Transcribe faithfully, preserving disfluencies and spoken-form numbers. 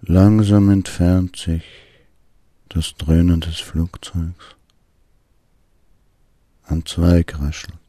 Langsam entfernt sich das Dröhnen des Flugzeugs. Ein Zweig raschelt.